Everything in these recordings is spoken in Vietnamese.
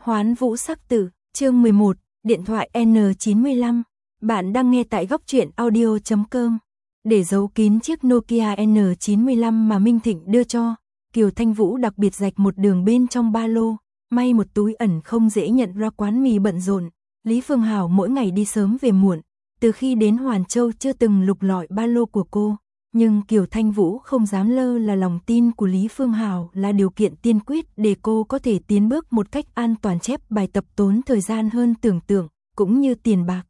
Hoán Vũ Sắc Tử, chương 11, điện thoại N95. Bạn đang nghe tại góc truyện audio.com. Để giấu kín chiếc Nokia N95 mà Minh Thịnh đưa cho, Kiều Thanh Vũ đặc biệt rạch một đường bên trong ba lô, may một túi ẩn không dễ nhận ra quán mì bận rộn. Lý Phương Hảo mỗi ngày đi sớm về muộn, từ khi đến Hoàn Châu chưa từng lục lọi ba lô của cô. Nhưng Kiều Thanh Vũ không dám lơ là lòng tin của Lý Phương Hảo là điều kiện tiên quyết để cô có thể tiến bước một cách an toàn. Chép bài tập tốn thời gian hơn tưởng tượng, cũng như tiền bạc.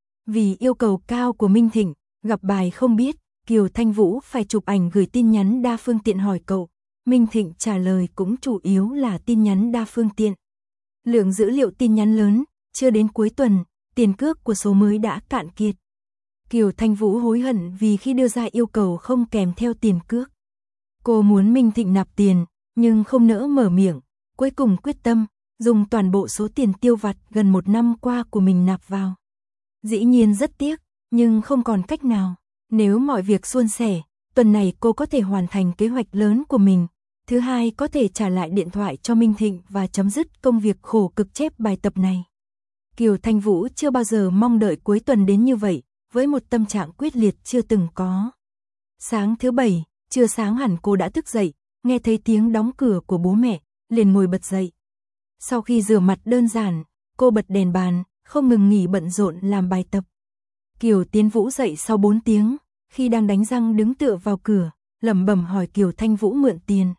Vì yêu cầu cao của Minh Thịnh, gặp bài không biết, Kiều Thanh Vũ phải chụp ảnh gửi tin nhắn đa phương tiện hỏi cậu. Minh Thịnh trả lời cũng chủ yếu là tin nhắn đa phương tiện. Lượng dữ liệu tin nhắn lớn, chưa đến cuối tuần, tiền cước của số mới đã cạn kiệt. Kiều Thanh Vũ hối hận vì khi đưa ra yêu cầu không kèm theo tiền cước. Cô muốn Minh Thịnh nạp tiền, nhưng không nỡ mở miệng, cuối cùng quyết tâm, dùng toàn bộ số tiền tiêu vặt gần 1 năm qua của mình nạp vào. Dĩ nhiên rất tiếc, nhưng không còn cách nào. Nếu mọi việc suôn sẻ, tuần này cô có thể hoàn thành kế hoạch lớn của mình. Thứ hai, có thể trả lại điện thoại cho Minh Thịnh và chấm dứt công việc khổ cực chép bài tập này. Kiều Thanh Vũ chưa bao giờ mong đợi cuối tuần đến như vậy, với một tâm trạng quyết liệt chưa từng có. Sáng thứ Bảy, chưa sáng hẳn cô đã thức dậy, nghe thấy tiếng đóng cửa của bố mẹ, liền ngồi bật dậy. Sau khi rửa mặt đơn giản, cô bật đèn bàn, không ngừng nghỉ bận rộn làm bài tập. Kiều Tiến Vũ dậy sau 4 tiếng, khi đang đánh răng đứng tựa vào cửa, lẩm bẩm hỏi Kiều Thanh Vũ mượn tiền.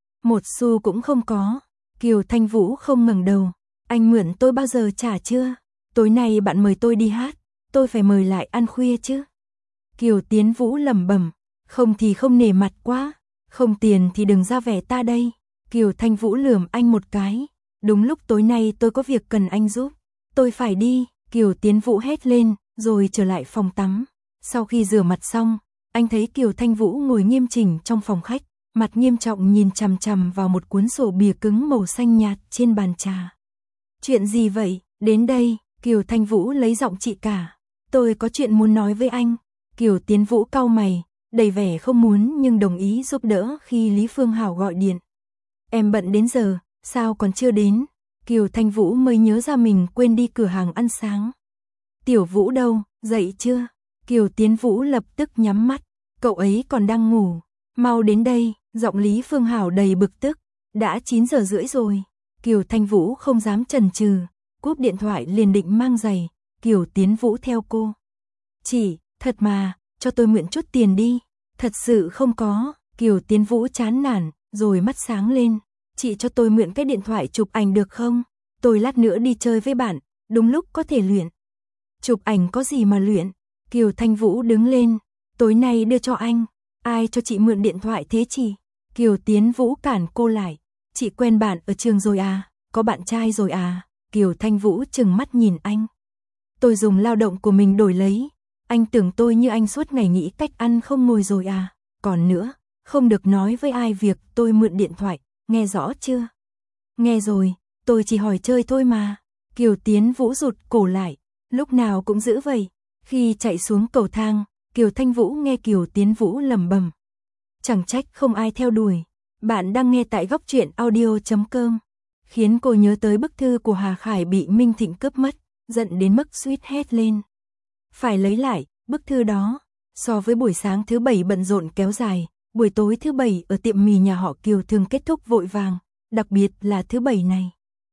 1 xu cũng không có. Kiều Thanh Vũ không ngẩng đầu. Anh mượn tôi bao giờ trả chưa? Tối nay bạn mời tôi đi hát, tôi phải mời lại ăn khuya chứ. Kiều Tiến Vũ lẩm bẩm, không thì không nể mặt quá, không tiền thì đừng ra vẻ ta đây. Kiều Thanh Vũ lườm anh một cái, đúng lúc tối nay tôi có việc cần anh giúp, tôi phải đi. Kiều Tiến Vũ hét lên, rồi trở lại phòng tắm. Sau khi rửa mặt xong, anh thấy Kiều Thanh Vũ ngồi nghiêm chỉnh trong phòng khách, mặt nghiêm trọng nhìn chằm chằm vào một cuốn sổ bìa cứng màu xanh nhạt trên bàn trà. Chuyện gì vậy? Đến đây, Kiều Thanh Vũ lấy giọng chị cả. Tôi có chuyện muốn nói với anh. Kiều Tiến Vũ cau mày, đầy vẻ không muốn nhưng đồng ý giúp đỡ khi Lý Phương Hảo gọi điện. Em bận đến giờ, sao còn chưa đến? Kiều Thanh Vũ mới nhớ ra mình quên đi cửa hàng ăn sáng. Tiểu Vũ đâu, dậy chưa? Kiều Tiến Vũ lập tức nhắm mắt, cậu ấy còn đang ngủ. Mau đến đây, giọng Lý Phương Hảo đầy bực tức. Đã 9 giờ rưỡi rồi. Kiều Thanh Vũ không dám chần chừ, cúp điện thoại liền định mang giày. Kiều Tiến Vũ theo cô. Chị, thật mà, cho tôi mượn chút tiền đi. Thật sự không có. Kiều Tiến Vũ chán nản, rồi mắt sáng lên. Chị cho tôi mượn cái điện thoại chụp ảnh được không? Tôi lát nữa đi chơi với bạn, đúng lúc có thể luyện. Chụp ảnh có gì mà luyện? Kiều Thanh Vũ đứng lên. Tối nay đưa cho anh. Ai cho chị mượn điện thoại thế chị? Kiều Tiến Vũ cản cô lại. Chị quen bạn ở trường rồi à? Có bạn trai rồi à? Kiều Thanh Vũ trừng mắt nhìn anh. Tôi dùng lao động của mình đổi lấy. Anh tưởng tôi như anh suốt ngày nghĩ cách ăn không ngồi rồi à? Còn nữa, không được nói với ai việc tôi mượn điện thoại, nghe rõ chưa? Nghe rồi, tôi chỉ hỏi chơi thôi mà. Kiều Tiến Vũ rụt cổ lại, lúc nào cũng giữ vậy. Khi chạy xuống cầu thang, Kiều Thanh Vũ nghe Kiều Tiến Vũ lẩm bẩm. Chẳng trách không ai theo đuổi. Bạn đang nghe tại góc truyện audio.com. Khiến cô nhớ tới bức thư của Hà Khải bị Minh Thịnh cướp mất, giận đến mức suýt hét lên. Phải lấy lại, bức thư đó. So với buổi sáng thứ Bảy bận rộn kéo dài, buổi tối thứ Bảy ở tiệm mì nhà họ Kiều thường kết thúc vội vàng, đặc biệt là thứ Bảy này.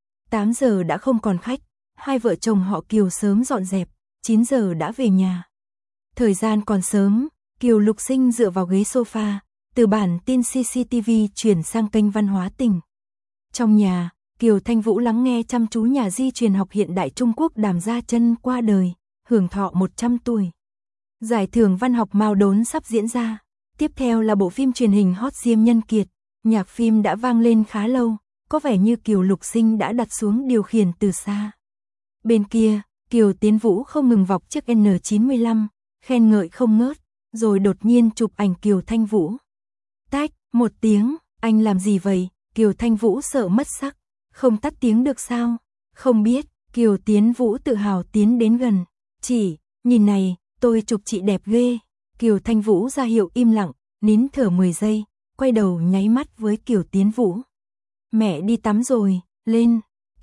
8 giờ đã không còn khách, hai vợ chồng họ Kiều sớm dọn dẹp, 9 giờ đã về nhà. Thời gian còn sớm, Kiều Lục Sinh dựa vào ghế sofa, từ bản tin CCTV chuyển sang kênh Văn hóa tỉnh. Trong nhà, Kiều Thanh Vũ lắng nghe chăm chú nhà di truyền học hiện đại Trung Quốc Đàm Gia Chân qua đời, hưởng thọ 100 tuổi. Giải thưởng văn học Mao Đốn sắp diễn ra. Tiếp theo là bộ phim truyền hình hot Diêm Nhân Kiệt. Nhạc phim đã vang lên khá lâu, có vẻ như Kiều Lục Sinh đã đặt xuống điều khiển từ xa. Bên kia, Kiều Tiến Vũ không ngừng vọc chiếc N95, khen ngợi không ngớt, rồi đột nhiên chụp ảnh Kiều Thanh Vũ. Tách, một tiếng, anh làm gì vậy? Kiều Thanh Vũ sợ mất sắc. Không tắt tiếng được sao? Không biết. Kiều Tiến Vũ tự hào tiến đến gần. Chị, nhìn này, tôi chụp chị đẹp ghê. Kiều Thanh Vũ ra hiệu im lặng, nín thở 10 giây, quay đầu nháy mắt với Kiều Tiến Vũ. Mẹ đi tắm rồi, lên.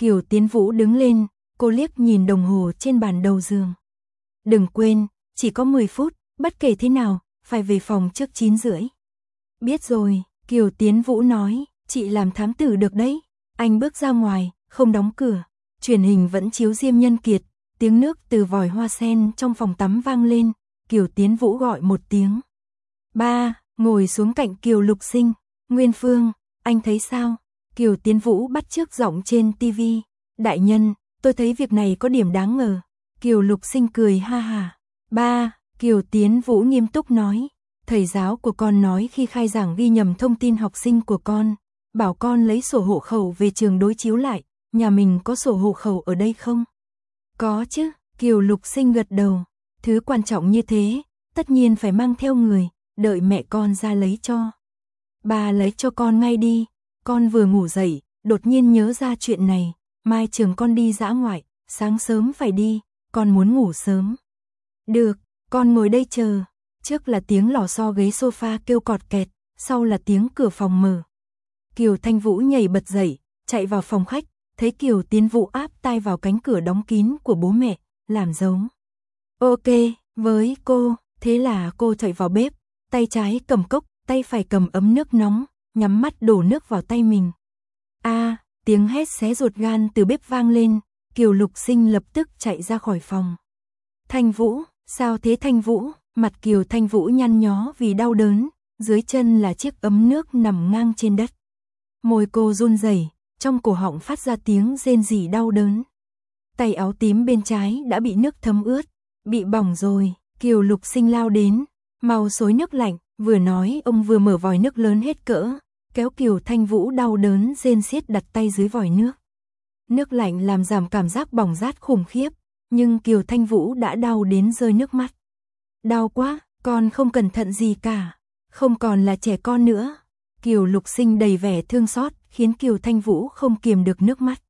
Kiều Tiến Vũ đứng lên, cô liếc nhìn đồng hồ trên bàn đầu giường. Đừng quên, chỉ có 10 phút, bất kể thế nào, phải về phòng trước 9:30. Biết rồi, Kiều Tiến Vũ nói, chị làm thám tử được đấy. Anh bước ra ngoài, không đóng cửa. Truyền hình vẫn chiếu Diêm Nhân Kiệt, tiếng nước từ vòi hoa sen trong phòng tắm vang lên. Kiều Tiến Vũ gọi một tiếng. Ba, ngồi xuống cạnh Kiều Lục Sinh. Nguyên Phương, anh thấy sao? Kiều Tiến Vũ bắt chước giọng trên tivi. Đại nhân, tôi thấy việc này có điểm đáng ngờ. Kiều Lục Sinh cười ha ha. Ba, Kiều Tiến Vũ nghiêm túc nói. Thầy giáo của con nói khi khai giảng ghi nhầm thông tin học sinh của con. Bảo con lấy sổ hộ khẩu về trường đối chiếu lại. Nhà mình có sổ hộ khẩu ở đây không? Có chứ, Kiều Lục Sinh gật đầu. Thứ quan trọng như thế, tất nhiên phải mang theo người, đợi mẹ con ra lấy cho. Bà lấy cho con ngay đi, con vừa ngủ dậy, đột nhiên nhớ ra chuyện này, mai trường con đi dã ngoại, sáng sớm phải đi, con muốn ngủ sớm. Được, con ngồi đây chờ. Trước là tiếng lò xo ghế sofa kêu cọt kẹt, sau là tiếng cửa phòng mở. Kiều Thanh Vũ nhảy bật dậy, chạy vào phòng khách, thấy Kiều Tiến Vũ áp tai vào cánh cửa đóng kín của bố mẹ, làm dấu. Ok, với cô, thế là cô chạy vào bếp, tay trái cầm cốc, tay phải cầm ấm nước nóng, nhắm mắt đổ nước vào tay mình. Tiếng hét xé ruột gan từ bếp vang lên, Kiều Lục Sinh lập tức chạy ra khỏi phòng. Thanh Vũ, sao thế Thanh Vũ? Mặt Kiều Thanh Vũ nhăn nhó vì đau đớn, dưới chân là chiếc ấm nước nằm ngang trên đất. Môi cô run rẩy, trong cổ họng phát ra tiếng rên rỉ đau đớn. Tay áo tím bên trái đã bị nước thấm ướt, bị bỏng rồi. Kiều Lục Sinh lao đến, mau xối nước lạnh, vừa nói ông vừa mở vòi nước lớn hết cỡ, kéo Kiều Thanh Vũ đau đớn rên xiết đặt tay dưới vòi nước. Nước lạnh làm giảm cảm giác bỏng rát khủng khiếp, nhưng Kiều Thanh Vũ đã đau đến rơi nước mắt. Đau quá, con không cẩn thận gì cả, không còn là trẻ con nữa. Kiều Lục Sinh đầy vẻ thương xót, khiến Kiều Thanh Vũ không kiềm được nước mắt.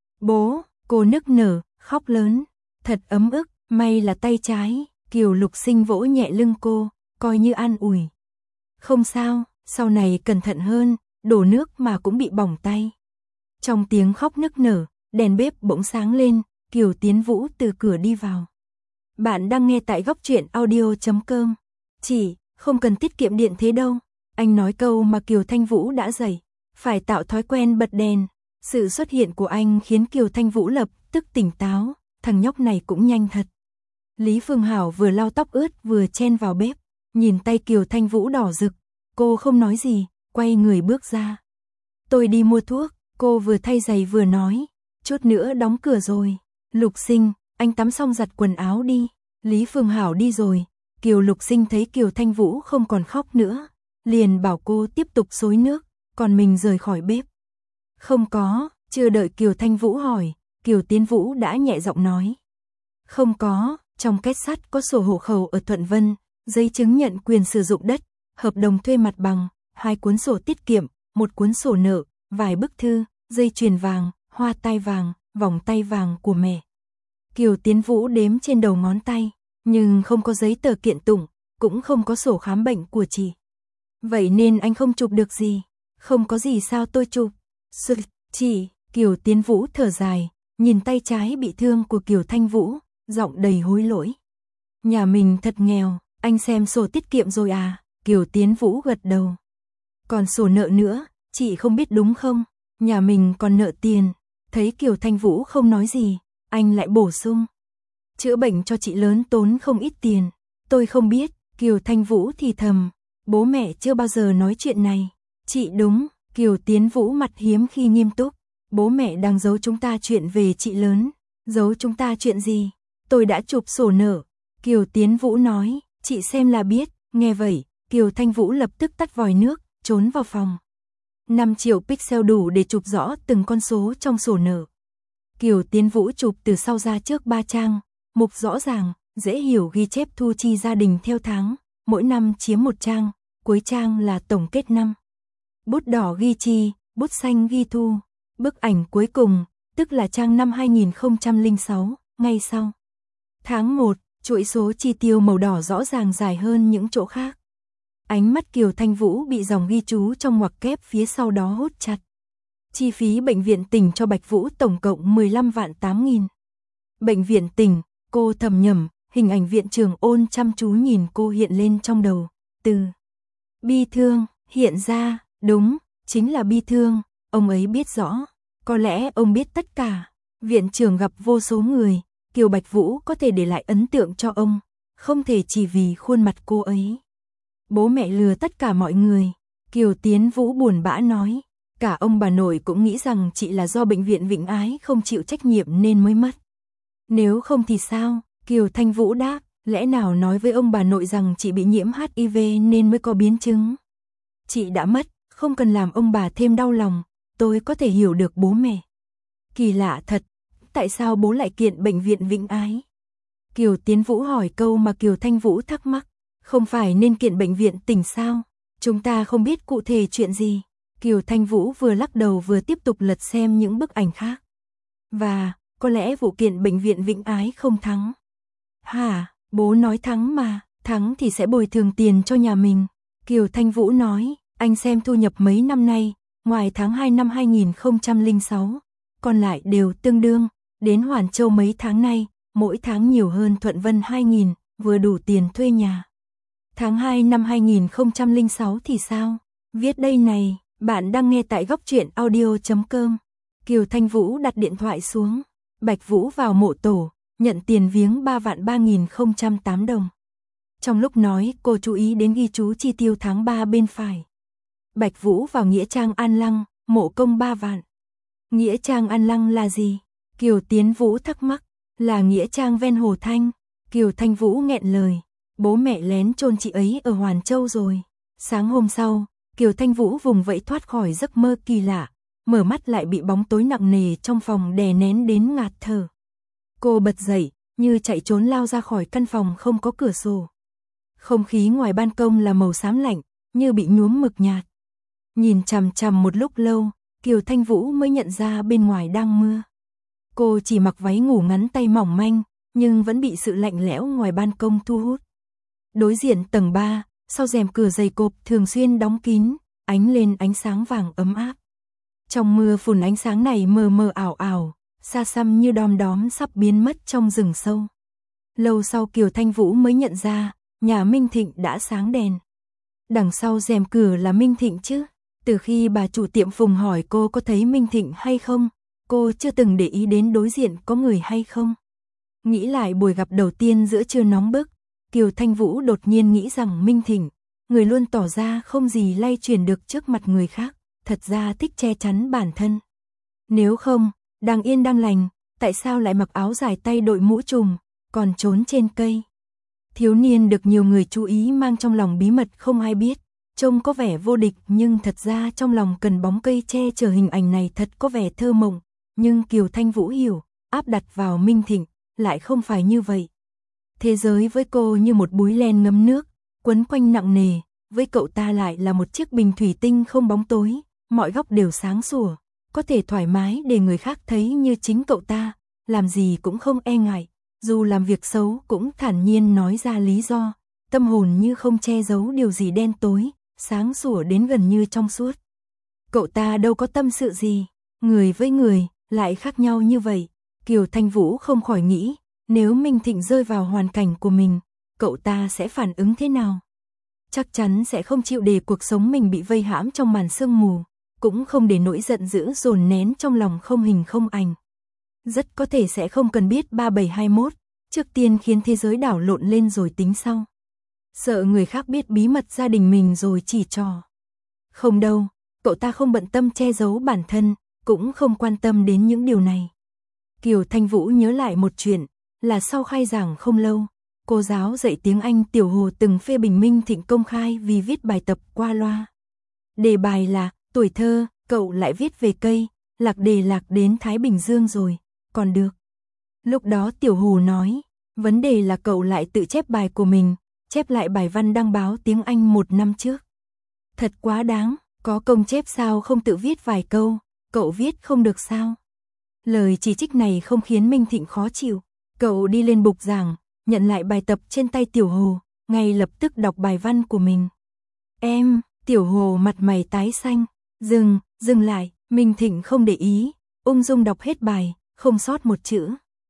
Bố, cô nức nở, khóc lớn, thật ấm ức, may là tay trái. Kiều Lục Sinh vỗ nhẹ lưng cô, coi như an ủi. Không sao, sau này cẩn thận hơn, đổ nước mà cũng bị bỏng tay. Trong tiếng khóc nức nở, đèn bếp bỗng sáng lên, Kiều Tiến Vũ từ cửa đi vào. Bạn đang nghe tại góc truyện audio.com. Chị, không cần tiết kiệm điện thế đâu. Anh nói câu mà Kiều Thanh Vũ đã dậy. Phải tạo thói quen bật đèn. Sự xuất hiện của anh khiến Kiều Thanh Vũ lập tức tỉnh táo. Thằng nhóc này cũng nhanh thật. Lý Phương Hảo vừa lau tóc ướt vừa chen vào bếp. Nhìn tay Kiều Thanh Vũ đỏ rực. Cô không nói gì, quay người bước ra. Tôi đi mua thuốc. Cô vừa thay giày vừa nói. Chút nữa đóng cửa rồi. Lục Sinh, anh tắm xong giặt quần áo đi. Lý Phương Hảo đi rồi. Kiều Lục Sinh thấy Kiều Thanh Vũ không còn khóc nữa, liền bảo cô tiếp tục xối nước, còn mình rời khỏi bếp. Không có, chưa đợi Kiều Thanh Vũ hỏi, Kiều Tiến Vũ đã nhẹ giọng nói. Không có, trong két sắt có sổ hộ khẩu ở Thuận Vân, giấy chứng nhận quyền sử dụng đất, hợp đồng thuê mặt bằng, 2 cuốn sổ tiết kiệm, 1 cuốn sổ nợ, vài bức thư, dây chuyền vàng, hoa tai vàng, vòng tay vàng của mẹ. Kiều Tiến Vũ đếm trên đầu ngón tay, nhưng không có giấy tờ kiện tụng, cũng không có sổ khám bệnh của chị. Vậy nên anh không chụp được gì. Không có gì sao tôi chụp. Chị, Kiều Tiến Vũ thở dài, nhìn tay trái bị thương của Kiều Thanh Vũ, giọng đầy hối lỗi. Nhà mình thật nghèo, anh xem sổ tiết kiệm rồi à? Kiều Tiến Vũ gật đầu. Còn sổ nợ nữa, chị không biết đúng không? Nhà mình còn nợ tiền. Thấy Kiều Thanh Vũ không nói gì, anh lại bổ sung. Chữa bệnh cho chị lớn tốn không ít tiền. Tôi không biết, Kiều Thanh Vũ thì thầm. Bố mẹ chưa bao giờ nói chuyện này. Chị đúng, Kiều Tiến Vũ mặt hiếm khi nghiêm túc. Bố mẹ đang giấu chúng ta chuyện về chị lớn. Giấu chúng ta chuyện gì? Tôi đã chụp sổ nợ. Kiều Tiến Vũ nói, chị xem là biết. Nghe vậy, Kiều Thanh Vũ lập tức tắt vòi nước, trốn vào phòng. 5 triệu pixel đủ để chụp rõ từng con số trong sổ nợ. Kiều Tiến Vũ chụp từ sau ra trước 3 trang. Mục rõ ràng, dễ hiểu ghi chép thu chi gia đình theo tháng, mỗi năm chiếm 1 trang, cuối trang là tổng kết năm. Bút đỏ ghi chi, bút xanh ghi thu. Bức ảnh cuối cùng, tức là trang năm 2006, ngay sau. Tháng 1, chuỗi số chi tiêu màu đỏ rõ ràng dài hơn những chỗ khác. Ánh mắt Kiều Thanh Vũ bị dòng ghi chú trong ngoặc kép phía sau đó hút chặt. Chi phí bệnh viện tỉnh cho Bạch Vũ tổng cộng 15 vạn 8.000. Bệnh viện tỉnh, cô thầm nhẩm, hình ảnh viện trưởng Ôn chăm chú nhìn cô hiện lên trong đầu. Từ bi thương, hiện ra, đúng, chính là bi thương, ông ấy biết rõ. Có lẽ ông biết tất cả. Viện trưởng gặp vô số người, Kiều Bạch Vũ có thể để lại ấn tượng cho ông, không thể chỉ vì khuôn mặt cô ấy. Bố mẹ lừa tất cả mọi người. Kiều Tiến Vũ buồn bã nói. Cả ông bà nội cũng nghĩ rằng chị là do bệnh viện Vĩnh Ái không chịu trách nhiệm nên mới mất. Nếu không thì sao? Kiều Thanh Vũ đáp. Lẽ nào nói với ông bà nội rằng chị bị nhiễm HIV nên mới có biến chứng? Chị đã mất, không cần làm ông bà thêm đau lòng, tôi có thể hiểu được bố mẹ. Kỳ lạ thật, tại sao bố lại kiện bệnh viện Vĩnh Ái? Kiều Tiến Vũ hỏi câu mà Kiều Thanh Vũ thắc mắc, không phải nên kiện bệnh viện tỉnh sao? Chúng ta không biết cụ thể chuyện gì. Kiều Thanh Vũ vừa lắc đầu vừa tiếp tục lật xem những bức ảnh khác. Và, có lẽ vụ kiện bệnh viện Vĩnh Ái không thắng. Hả, bố nói thắng mà, thắng thì sẽ bồi thường tiền cho nhà mình. Kiều Thanh Vũ nói, anh xem thu nhập mấy năm nay, ngoài tháng 2 năm 2006, còn lại đều tương đương, đến Hoàn Châu mấy tháng nay, mỗi tháng nhiều hơn Thuận Vân 2.000, vừa đủ tiền thuê nhà. Tháng 2 năm 2006 thì sao? Viết đây này, bạn đang nghe tại góc truyện audio.com. Kiều Thanh Vũ đặt điện thoại xuống, Bạch Vũ vào mộ tổ, nhận tiền viếng 3.3008 đồng. Trong lúc nói, cô chú ý đến ghi chú chi tiêu tháng 3 bên phải. Bạch Vũ vào nghĩa trang An Lăng, mộ công 3 vạn. Nghĩa trang An Lăng là gì? Kiều Tiến Vũ thắc mắc, là nghĩa trang ven Hồ Thanh. Kiều Thanh Vũ nghẹn lời, bố mẹ lén chôn chị ấy ở Hoàn Châu rồi. Sáng hôm sau, Kiều Thanh Vũ vùng vẫy thoát khỏi giấc mơ kỳ lạ, mở mắt lại bị bóng tối nặng nề trong phòng đè nén đến ngạt thở. Cô bật dậy, như chạy trốn lao ra khỏi căn phòng không có cửa sổ. Không khí ngoài ban công là màu xám lạnh, như bị nhuốm mực nhạt. Nhìn chằm chằm một lúc lâu, Kiều Thanh Vũ mới nhận ra bên ngoài đang mưa. Cô chỉ mặc váy ngủ ngắn tay mỏng manh, nhưng vẫn bị sự lạnh lẽo ngoài ban công thu hút. Đối diện tầng 3, sau rèm cửa dày cộp thường xuyên đóng kín, ánh lên ánh sáng vàng ấm áp. Trong mưa phùn ánh sáng này mờ mờ ảo ảo, xa xăm như đom đóm sắp biến mất trong rừng sâu. Lâu sau Kiều Thanh Vũ mới nhận ra, nhà Minh Thịnh đã sáng đèn. Đằng sau rèm cửa là Minh Thịnh chứ. Từ khi bà chủ tiệm Phùng hỏi cô có thấy Minh Thịnh hay không, cô chưa từng để ý đến đối diện có người hay không. Nghĩ lại buổi gặp đầu tiên giữa trưa nóng bức, Kiều Thanh Vũ đột nhiên nghĩ rằng Minh Thịnh, người luôn tỏ ra không gì lay chuyển được trước mặt người khác, thật ra thích che chắn bản thân. Nếu không, đang yên đang lành, tại sao lại mặc áo dài tay đội mũ trùm, còn trốn trên cây? Thiếu niên được nhiều người chú ý mang trong lòng bí mật không ai biết, trông có vẻ vô địch nhưng thật ra trong lòng cần bóng cây che chở. Hình ảnh này thật có vẻ thơ mộng, nhưng Kiều Thanh Vũ hiểu, áp đặt vào Minh Thịnh, lại không phải như vậy. Thế giới với cô như một búi len ngấm nước, quấn quanh nặng nề, với cậu ta lại là một chiếc bình thủy tinh không bóng tối, mọi góc đều sáng sủa, có thể thoải mái để người khác thấy như chính cậu ta, làm gì cũng không e ngại, dù làm việc xấu cũng thản nhiên nói ra lý do, tâm hồn như không che giấu điều gì đen tối, sáng sủa đến gần như trong suốt. Cậu ta đâu có tâm sự gì, người với người lại khác nhau như vậy. Kiều Thanh Vũ không khỏi nghĩ, nếu Minh Thịnh rơi vào hoàn cảnh của mình, cậu ta sẽ phản ứng thế nào? Chắc chắn sẽ không chịu để cuộc sống mình bị vây hãm trong màn sương mù, cũng không để nỗi giận dữ dồn nén trong lòng không hình không ảnh. Rất có thể sẽ không cần biết 3721, trước tiên khiến thế giới đảo lộn lên rồi tính sau. Sợ người khác biết bí mật gia đình mình rồi chỉ trò. Không đâu, cậu ta không bận tâm che giấu bản thân, cũng không quan tâm đến những điều này. Kiều Thanh Vũ nhớ lại một chuyện, là sau khai giảng không lâu, cô giáo dạy tiếng Anh Tiểu Hồ từng phê bình Minh Thịnh công khai vì viết bài tập qua loa. Đề bài là, tuổi thơ, cậu lại viết về cây, lạc đề lạc đến Thái Bình Dương rồi, còn được. Lúc đó Tiểu Hồ nói, vấn đề là cậu lại tự chép bài của mình, chép lại bài văn đăng báo tiếng Anh 1 năm trước. Thật quá đáng, có công chép sao không tự viết vài câu, cậu viết không được sao? Lời chỉ trích này không khiến Minh Thịnh khó chịu, cậu đi lên bục giảng, nhận lại bài tập trên tay Tiểu Hồ, ngay lập tức đọc bài văn của mình. Em, Tiểu Hồ mặt mày tái xanh, dừng lại, Minh Thịnh không để ý, ung dung đọc hết bài, không sót một chữ.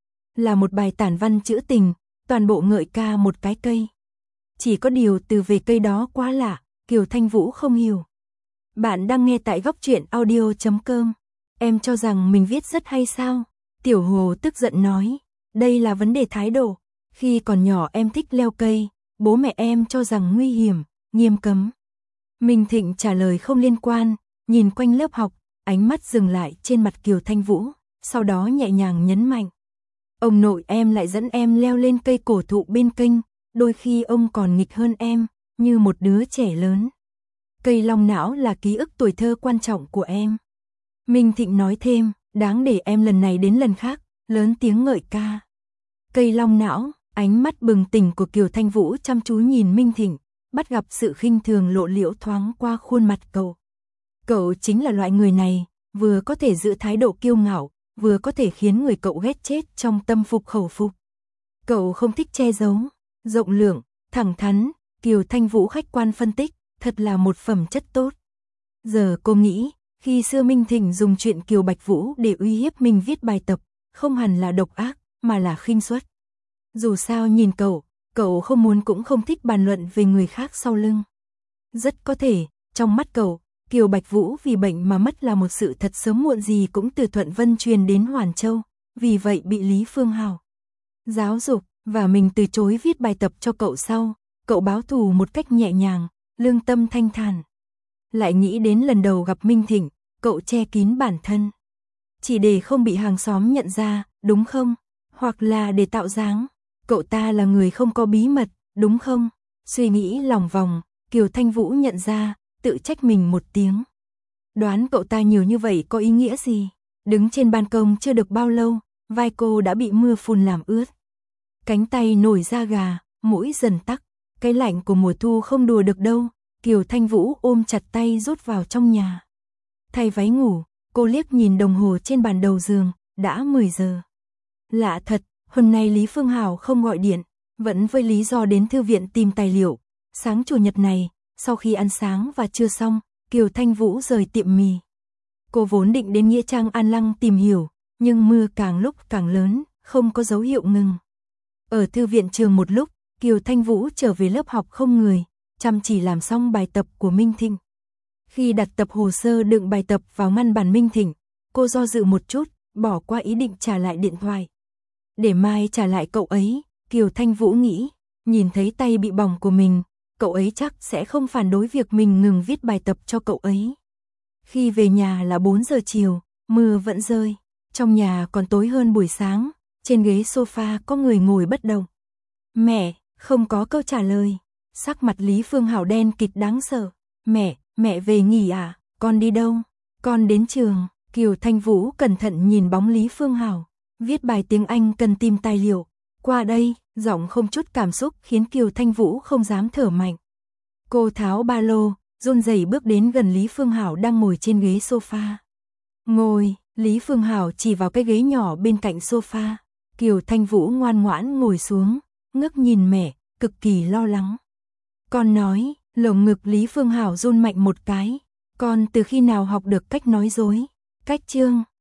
Là một bài tản văn trữ tình, toàn bộ ngợi ca một cái cây. Chỉ có điều từ về cây đó quá lạ, Kiều Thanh Vũ không hiểu. Bạn đang nghe tại góc truyện audio.com. Em cho rằng mình viết rất hay sao? Tiểu Hồ tức giận nói, đây là vấn đề thái độ. Khi còn nhỏ em thích leo cây, bố mẹ em cho rằng nguy hiểm, nghiêm cấm. Minh Thịnh trả lời không liên quan, nhìn quanh lớp học, ánh mắt dừng lại trên mặt Kiều Thanh Vũ, sau đó nhẹ nhàng nhấn mạnh. Ông nội em lại dẫn em leo lên cây cổ thụ bên kênh, đôi khi ông còn nghịch hơn em, như một đứa trẻ lớn. Cây long não là ký ức tuổi thơ quan trọng của em. Minh Thịnh nói thêm, đáng để em lần này đến lần khác, lớn tiếng ngợi ca. Cây long não, ánh mắt bừng tỉnh của Kiều Thanh Vũ chăm chú nhìn Minh Thịnh, bắt gặp sự khinh thường lộ liễu thoáng qua khuôn mặt cậu. Cậu chính là loại người này, vừa có thể giữ thái độ kiêu ngạo, vừa có thể khiến người cậu ghét chết trong tâm phục khẩu phục. Cậu không thích che giấu, rộng lượng, thẳng thắn, Kiều Thanh Vũ khách quan phân tích, thật là một phẩm chất tốt. Giờ cô nghĩ, khi xưa Minh Thịnh dùng chuyện Kiều Bạch Vũ để uy hiếp mình viết bài tập, không hẳn là độc ác, mà là khinh suất. Dù sao nhìn cậu không muốn cũng không thích bàn luận về người khác sau lưng. Rất có thể, trong mắt cậu, Kiều Bạch Vũ vì bệnh mà mất là một sự thật sớm muộn gì cũng từ Thuận Vân truyền đến Hoàn Châu, vì vậy bị Lý Phương Hào giáo dục, và mình từ chối viết bài tập cho cậu sau, cậu báo thù một cách nhẹ nhàng, lương tâm thanh thản. Lại nghĩ đến lần đầu gặp Minh Thịnh, cậu che kín bản thân. Chỉ để không bị hàng xóm nhận ra, đúng không? Hoặc là để tạo dáng, cậu ta là người không có bí mật, đúng không? Suy nghĩ lòng vòng, Kiều Thanh Vũ nhận ra, tự trách mình một tiếng. Đoán cậu ta nhiều như vậy có ý nghĩa gì? Đứng trên ban công chưa được bao lâu, vai cô đã bị mưa phùn làm ướt. Cánh tay nổi da gà, mũi dần tắc, cái lạnh của mùa thu không đùa được đâu. Kiều Thanh Vũ ôm chặt tay rút vào trong nhà. Thay váy ngủ, cô liếc nhìn đồng hồ trên bàn đầu giường, đã 10 giờ. Lạ thật, hôm nay Lý Phương Hào không gọi điện, vẫn với lý do đến thư viện tìm tài liệu. Sáng chủ nhật này, sau khi ăn sáng và trưa xong, Kiều Thanh Vũ rời tiệm mì. Cô vốn định đến Nghĩa Trang An Lăng tìm hiểu, nhưng mưa càng lúc càng lớn, không có dấu hiệu ngừng. Ở thư viện trường một lúc, Kiều Thanh Vũ trở về lớp học không người, chăm chỉ làm xong bài tập của Minh Thịnh. Khi đặt tập hồ sơ đựng bài tập vào ngăn bàn Minh Thịnh, cô do dự một chút, bỏ qua ý định trả lại điện thoại. Để mai trả lại cậu ấy, Kiều Thanh Vũ nghĩ, nhìn thấy tay bị bỏng của mình, cậu ấy chắc sẽ không phản đối việc mình ngừng viết bài tập cho cậu ấy. Khi về nhà là 4 giờ chiều, mưa vẫn rơi, trong nhà còn tối hơn buổi sáng, trên ghế sofa có người ngồi bất động. Mẹ, không có câu trả lời. Sắc mặt Lý Phương Hào đen kịt đáng sợ. Mẹ về nghỉ à? Con đi đâu? Con đến trường. Kiều Thanh Vũ cẩn thận nhìn bóng Lý Phương Hào. Viết bài tiếng Anh cần tìm tài liệu. Qua đây, giọng không chút cảm xúc khiến Kiều Thanh Vũ không dám thở mạnh. Cô tháo ba lô, run rẩy bước đến gần Lý Phương Hào đang ngồi trên ghế sofa. Ngồi, Lý Phương Hào chỉ vào cái ghế nhỏ bên cạnh sofa. Kiều Thanh Vũ ngoan ngoãn ngồi xuống, ngước nhìn mẹ, cực kỳ lo lắng. Con nói, lồng ngực Lý Phương Hào run mạnh một cái. Con từ khi nào học được cách nói dối? Cách chương